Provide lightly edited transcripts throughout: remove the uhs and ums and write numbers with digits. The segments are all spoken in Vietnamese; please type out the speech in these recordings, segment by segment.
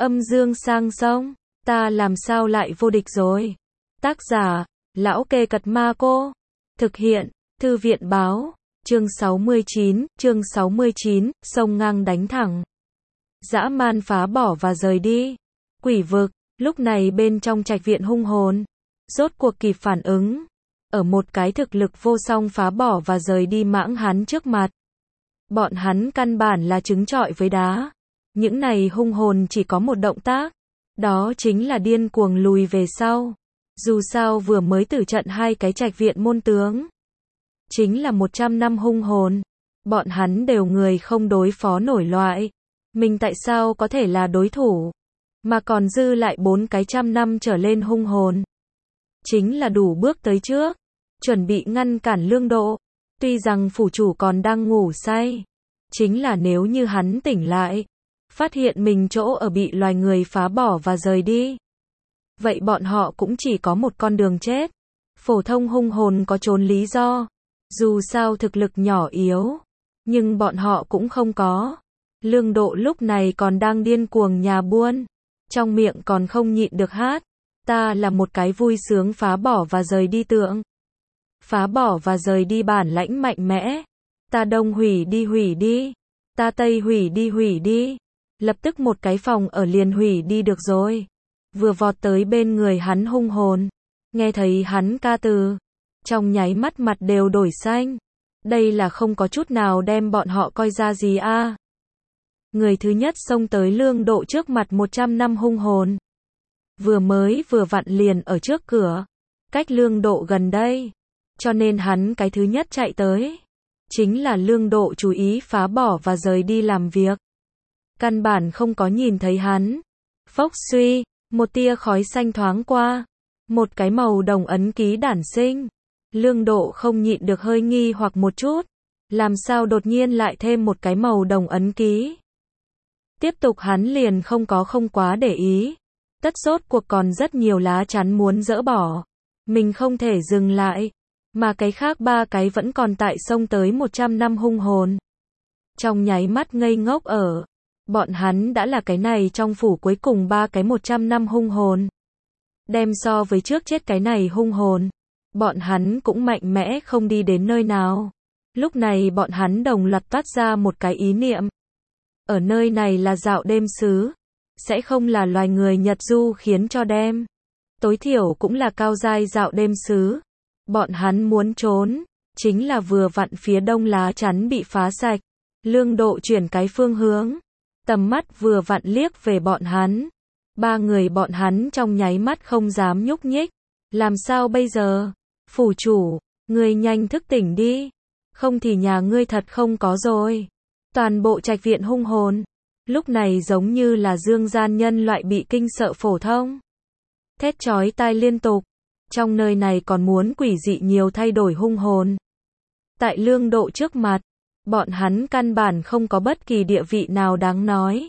Âm dương sang sông, ta làm sao lại vô địch rồi. Tác giả, Lão Kê Cật Ma Cô. Thực hiện, Thư viện Báo. Chương 69, sông ngang đánh thẳng. Dã man phá bỏ và rời đi. Quỷ vực, lúc này bên trong trạch viện hung hồn, rốt cuộc kịp phản ứng. Ở một cái thực lực vô song phá bỏ và rời đi mãng hắn trước mặt. Bọn hắn căn bản là trứng trọi với đá. Những này hung hồn chỉ có một động tác. Đó chính là điên cuồng lùi về sau. Dù sao vừa mới tử trận hai cái trạch viện môn tướng. Chính là 100 năm hung hồn. Bọn hắn đều người không đối phó nổi loại. Mình tại sao có thể là đối thủ. Mà còn dư lại 4 cái trăm năm trở lên hung hồn. Chính là đủ bước tới trước. Chuẩn bị ngăn cản Lương Độ. Tuy rằng phủ chủ còn đang ngủ say. Chính là nếu như hắn tỉnh lại. Phát hiện mình chỗ ở bị loài người phá bỏ và rời đi. Vậy bọn họ cũng chỉ có một con đường chết. Phổ thông hung hồn có trốn lý do. Dù sao thực lực nhỏ yếu. Nhưng bọn họ cũng không có. Lương Độ lúc này còn đang điên cuồng nhà buôn. Trong miệng còn không nhịn được hát. Ta là một cái vui sướng phá bỏ và rời đi tượng. Phá bỏ và rời đi bản lãnh mạnh mẽ. Ta đông hủy đi. Ta tây hủy đi. Lập tức một cái phòng ở liền hủy đi được rồi. Vừa vọt tới bên người hắn hung hồn. Nghe thấy hắn ca từ. Trong nháy mắt mặt đều đổi xanh. Đây là không có chút nào đem bọn họ coi ra gì a. Người thứ nhất xông tới Lương Độ trước mặt 100 năm hung hồn. Vừa vặn liền ở trước cửa. Cách Lương Độ gần đây. Cho nên hắn cái thứ nhất chạy tới. Chính là Lương Độ chú ý phá bỏ và rời đi làm việc. Căn bản không có nhìn thấy hắn. Phốc suy, một tia khói xanh thoáng qua. Một cái màu đồng ấn ký đản sinh. Lương Độ không nhịn được hơi nghi hoặc một chút. Làm sao đột nhiên lại thêm một cái màu đồng ấn ký. Tiếp tục hắn liền không quá để ý. Tất rốt cuộc còn rất nhiều lá chắn muốn dỡ bỏ. Mình không thể dừng lại. Mà cái khác 3 cái vẫn còn tại sông tới 100 năm hung hồn. Trong nháy mắt ngây ngốc ở. Bọn hắn đã là cái này trong phủ cuối cùng 3 cái 100 năm hung hồn. Đem so với trước chết cái này hung hồn. Bọn hắn cũng mạnh mẽ không đi đến nơi nào. Lúc này bọn hắn đồng loạt toát ra một cái ý niệm. Ở nơi này là dạo đêm xứ. Sẽ không là loài người Nhật du khiến cho đem. Tối thiểu cũng là cao giai dạo đêm xứ. Bọn hắn muốn trốn. Chính là vừa vặn phía đông lá chắn bị phá sạch. Lương Độ chuyển cái phương hướng. Tầm mắt vừa vặn liếc về bọn hắn. 3 người bọn hắn trong nháy mắt không dám nhúc nhích. Làm sao bây giờ? Phủ chủ, ngươi nhanh thức tỉnh đi. Không thì nhà ngươi thật không có rồi. Toàn bộ trạch viện hung hồn. Lúc này giống như là dương gian nhân loại bị kinh sợ phổ thông. Thét chói tai liên tục. Trong nơi này còn muốn quỷ dị nhiều thay đổi hung hồn. Tại Lương Độ trước mặt. Bọn hắn căn bản không có bất kỳ địa vị nào đáng nói.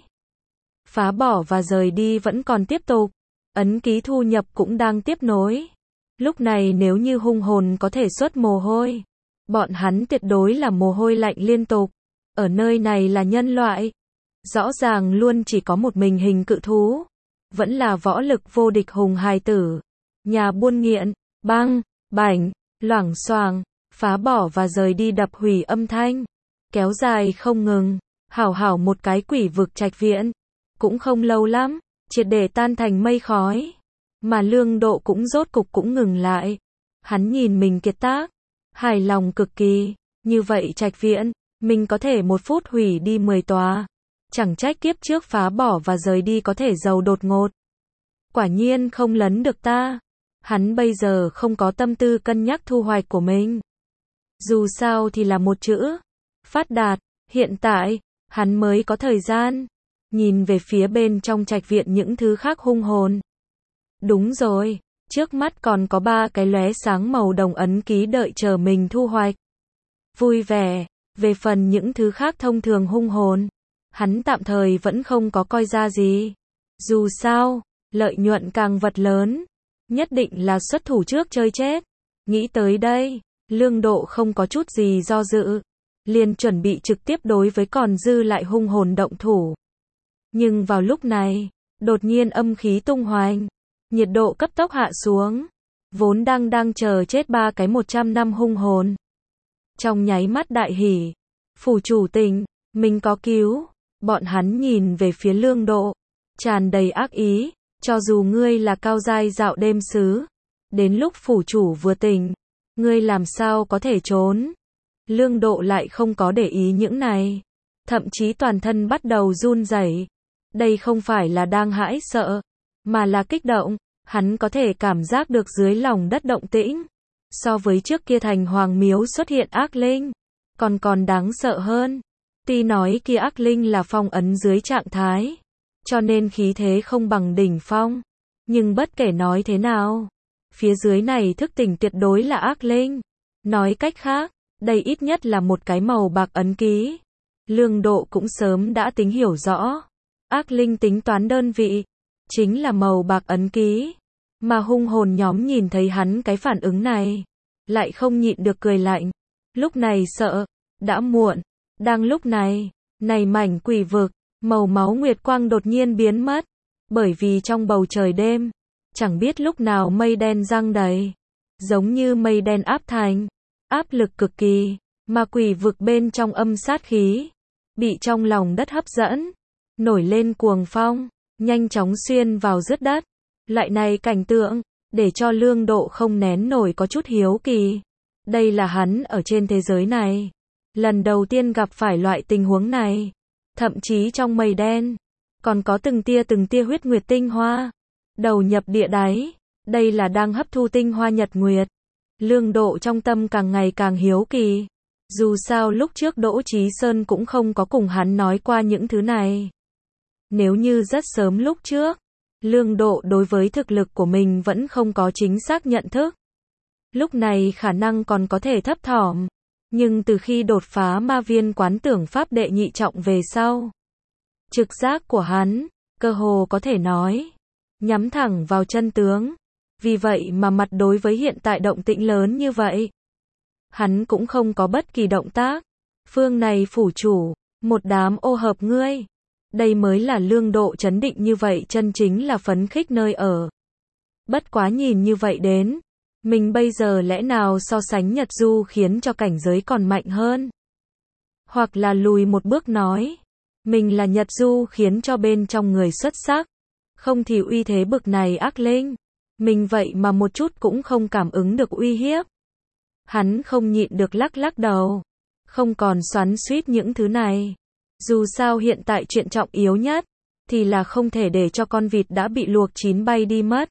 Phá bỏ và rời đi vẫn còn tiếp tục. Ấn ký thu nhập cũng đang tiếp nối. Lúc này nếu như hung hồn có thể xuất mồ hôi. Bọn hắn tuyệt đối là mồ hôi lạnh liên tục. Ở nơi này là nhân loại. Rõ ràng luôn chỉ có một mình hình cự thú. Vẫn là võ lực vô địch hùng hài tử. Nhà buôn nghiện, băng, bảnh, loảng xoảng, phá bỏ và rời đi đập hủy âm thanh. Kéo dài không ngừng, hảo một cái quỷ vực trạch viện. Cũng không lâu lắm, triệt để tan thành mây khói. Mà Lương Độ cũng rốt cục cũng ngừng lại. Hắn nhìn mình kiệt tác. Hài lòng cực kỳ. Như vậy trạch viện, mình có thể 1 phút hủy đi 10 tòa. Chẳng trách kiếp trước phá bỏ và rời đi có thể giàu đột ngột. Quả nhiên không lấn được ta. Hắn bây giờ không có tâm tư cân nhắc thu hoạch của mình. Dù sao thì là một chữ. Phát đạt. Hiện tại, hắn mới có thời gian. Nhìn về phía bên trong trạch viện những thứ khác hung hồn. Đúng rồi. Trước mắt còn có 3 cái lóe sáng màu đồng ấn ký đợi chờ mình thu hoạch. Vui vẻ. Về phần những thứ khác thông thường hung hồn. Hắn tạm thời vẫn không có coi ra gì. Dù sao, lợi nhuận càng vật lớn. Nhất định là xuất thủ trước chơi chết. Nghĩ tới đây, Lương Độ không có chút gì do dự. Liền chuẩn bị trực tiếp đối với còn dư lại hung hồn động thủ. Nhưng vào lúc này, Đột nhiên âm khí tung hoành, nhiệt độ cấp tốc hạ xuống, vốn đang chờ chết 3 cái 100 năm hung hồn. Trong nháy mắt đại hỉ, phủ chủ tỉnh, mình có cứu. Bọn hắn nhìn về phía Lương Độ, tràn đầy ác ý, cho dù ngươi là cao giai dạo đêm sứ, đến lúc phủ chủ vừa tỉnh, ngươi làm sao có thể trốn. Lương Độ lại không có để ý những này, thậm chí toàn thân bắt đầu run rẩy. Đây không phải là đang hãi sợ, mà là kích động, hắn có thể cảm giác được dưới lòng đất động tĩnh. So với trước kia thành hoàng miếu xuất hiện ác linh, còn đáng sợ hơn. Tuy nói kia ác linh là phong ấn dưới trạng thái, cho nên khí thế không bằng đỉnh phong, nhưng bất kể nói thế nào, phía dưới này thức tỉnh tuyệt đối là ác linh. Nói cách khác, đây ít nhất là một cái màu bạc ấn ký. Lương Độ cũng sớm đã tính hiểu rõ, ác linh tính toán đơn vị chính là màu bạc ấn ký, mà hung hồn nhóm nhìn thấy hắn cái phản ứng này, lại không nhịn được cười lạnh. Lúc này sợ, đã muộn. Đang lúc này, mảnh quỷ vực, màu máu nguyệt quang đột nhiên biến mất, bởi vì trong bầu trời đêm, chẳng biết lúc nào mây đen giăng đầy, giống như mây đen áp thành, áp lực cực kỳ, mà quỷ vực bên trong âm sát khí, bị trong lòng đất hấp dẫn, nổi lên cuồng phong, nhanh chóng xuyên vào rứt đất. Loại này cảnh tượng, để cho Lương Độ không nén nổi có chút hiếu kỳ. Đây là hắn ở trên thế giới này lần đầu tiên gặp phải loại tình huống này. Thậm chí trong mây đen, còn có từng tia huyết nguyệt tinh hoa, đầu nhập địa đáy. Đây là đang hấp thu tinh hoa nhật nguyệt. Lương Độ trong tâm càng ngày càng hiếu kỳ. Dù sao lúc trước Đỗ Chí Sơn cũng không có cùng hắn nói qua những thứ này. Nếu như rất sớm lúc trước, Lương Độ đối với thực lực của mình vẫn không có chính xác nhận thức, lúc này khả năng còn có thể thấp thỏm. Nhưng từ khi đột phá ma viên quán tưởng pháp đệ nhị trọng về sau, trực giác của hắn, cơ hồ có thể nói, nhắm thẳng vào chân tướng. Vì vậy mà mặt đối với hiện tại động tĩnh lớn như vậy, hắn cũng không có bất kỳ động tác. Phương này phủ chủ, một đám ô hợp ngươi. Đây mới là Lương Độ chấn định như vậy chân chính là phấn khích nơi ở. Bất quá nhìn như vậy đến, mình bây giờ lẽ nào so sánh Nhật Du khiến cho cảnh giới còn mạnh hơn? Hoặc là lùi một bước nói, mình là Nhật Du khiến cho bên trong người xuất sắc, không thì uy thế bực này ác linh, mình vậy mà một chút cũng không cảm ứng được uy hiếp. Hắn không nhịn được lắc đầu, không còn xoắn xuýt những thứ này. Dù sao hiện tại chuyện trọng yếu nhất, thì là không thể để cho con vịt đã bị luộc chín bay đi mất.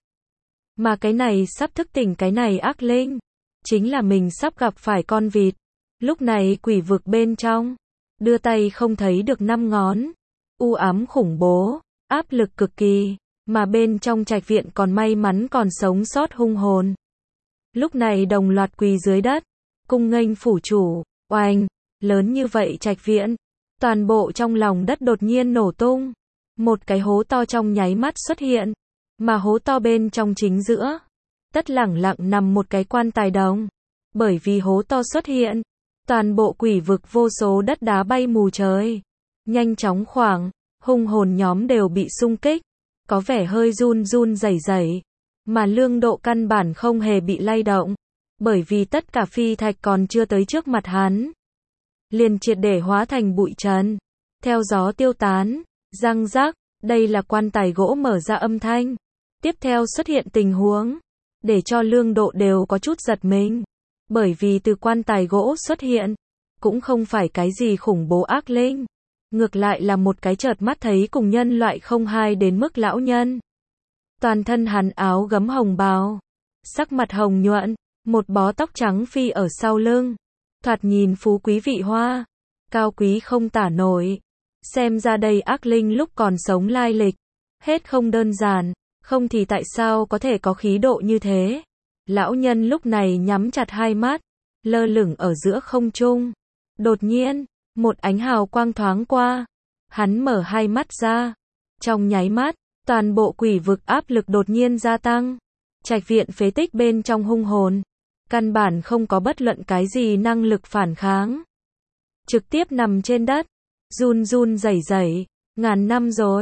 Mà cái này sắp thức tỉnh cái này ác linh, chính là mình sắp gặp phải con vịt. Lúc này quỷ vực bên trong, đưa tay không thấy được 5 ngón, u ám khủng bố, áp lực cực kỳ, mà bên trong trạch viện còn may mắn còn sống sót hung hồn. Lúc này đồng loạt quỳ dưới đất, cung nghênh phủ chủ. Oanh, lớn như vậy trạch viện, toàn bộ trong lòng đất đột nhiên nổ tung, một cái hố to trong nháy mắt xuất hiện, mà hố to bên trong chính giữa, tất lẳng lặng nằm một cái quan tài đồng. Bởi vì hố to xuất hiện, toàn bộ quỷ vực vô số đất đá bay mù trời, nhanh chóng khoảng, hung hồn nhóm đều bị xung kích, có vẻ hơi run rẩy, mà Lương Độ căn bản không hề bị lay động, bởi vì tất cả phi thạch còn chưa tới trước mặt hắn, liền triệt để hóa thành bụi trần, theo gió tiêu tán. Răng rắc, đây là quan tài gỗ mở ra âm thanh. Tiếp theo xuất hiện tình huống, để cho Lương Độ đều có chút giật mình, bởi vì từ quan tài gỗ xuất hiện, cũng không phải cái gì khủng bố ác linh, ngược lại là một cái chợt mắt thấy cùng nhân loại không hai đến mức lão nhân. Toàn thân hắn áo gấm hồng bào, sắc mặt hồng nhuận, một bó tóc trắng phi ở sau lưng, thoạt nhìn phú quý vị hoa, cao quý không tả nổi. Xem ra đây ác linh lúc còn sống lai lịch, hết không đơn giản, không thì tại sao có thể có khí độ như thế. Lão nhân lúc này nhắm chặt hai mắt, lơ lửng ở giữa không trung. Đột nhiên, một ánh hào quang thoáng qua, hắn mở hai mắt ra. Trong nháy mắt, toàn bộ quỷ vực áp lực đột nhiên gia tăng. Trạch viện phế tích bên trong hung hồn, căn bản không có bất luận cái gì năng lực phản kháng, trực tiếp nằm trên đất, run rẩy, ngàn năm rồi,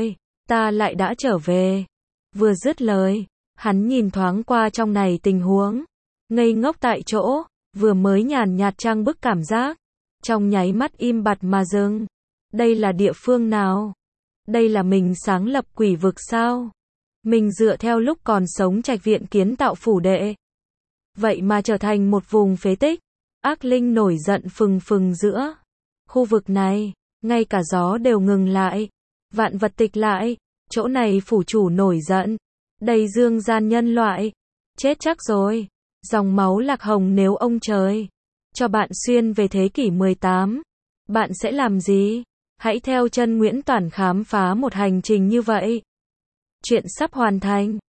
ta lại đã trở về. Vừa dứt lời, hắn nhìn thoáng qua trong này tình huống, ngây ngốc tại chỗ, vừa mới nhàn nhạt trang bức cảm giác, trong nháy mắt im bặt mà dừng. Đây là địa phương nào? Đây là mình sáng lập quỷ vực sao? Mình dựa theo lúc còn sống Trạch Viện kiến tạo phủ đệ. Vậy mà trở thành một vùng phế tích. Ác linh nổi giận phừng phừng giữa khu vực này, ngay cả gió đều ngừng lại. Vạn vật tịch lại, chỗ này phủ chủ nổi giận. Đầy dương gian nhân loại. Chết chắc rồi. Dòng máu Lạc Hồng nếu ông trời cho bạn xuyên về thế kỷ 18, bạn sẽ làm gì? Hãy theo chân Nguyễn Toản khám phá một hành trình như vậy. Chuyện sắp hoàn thành.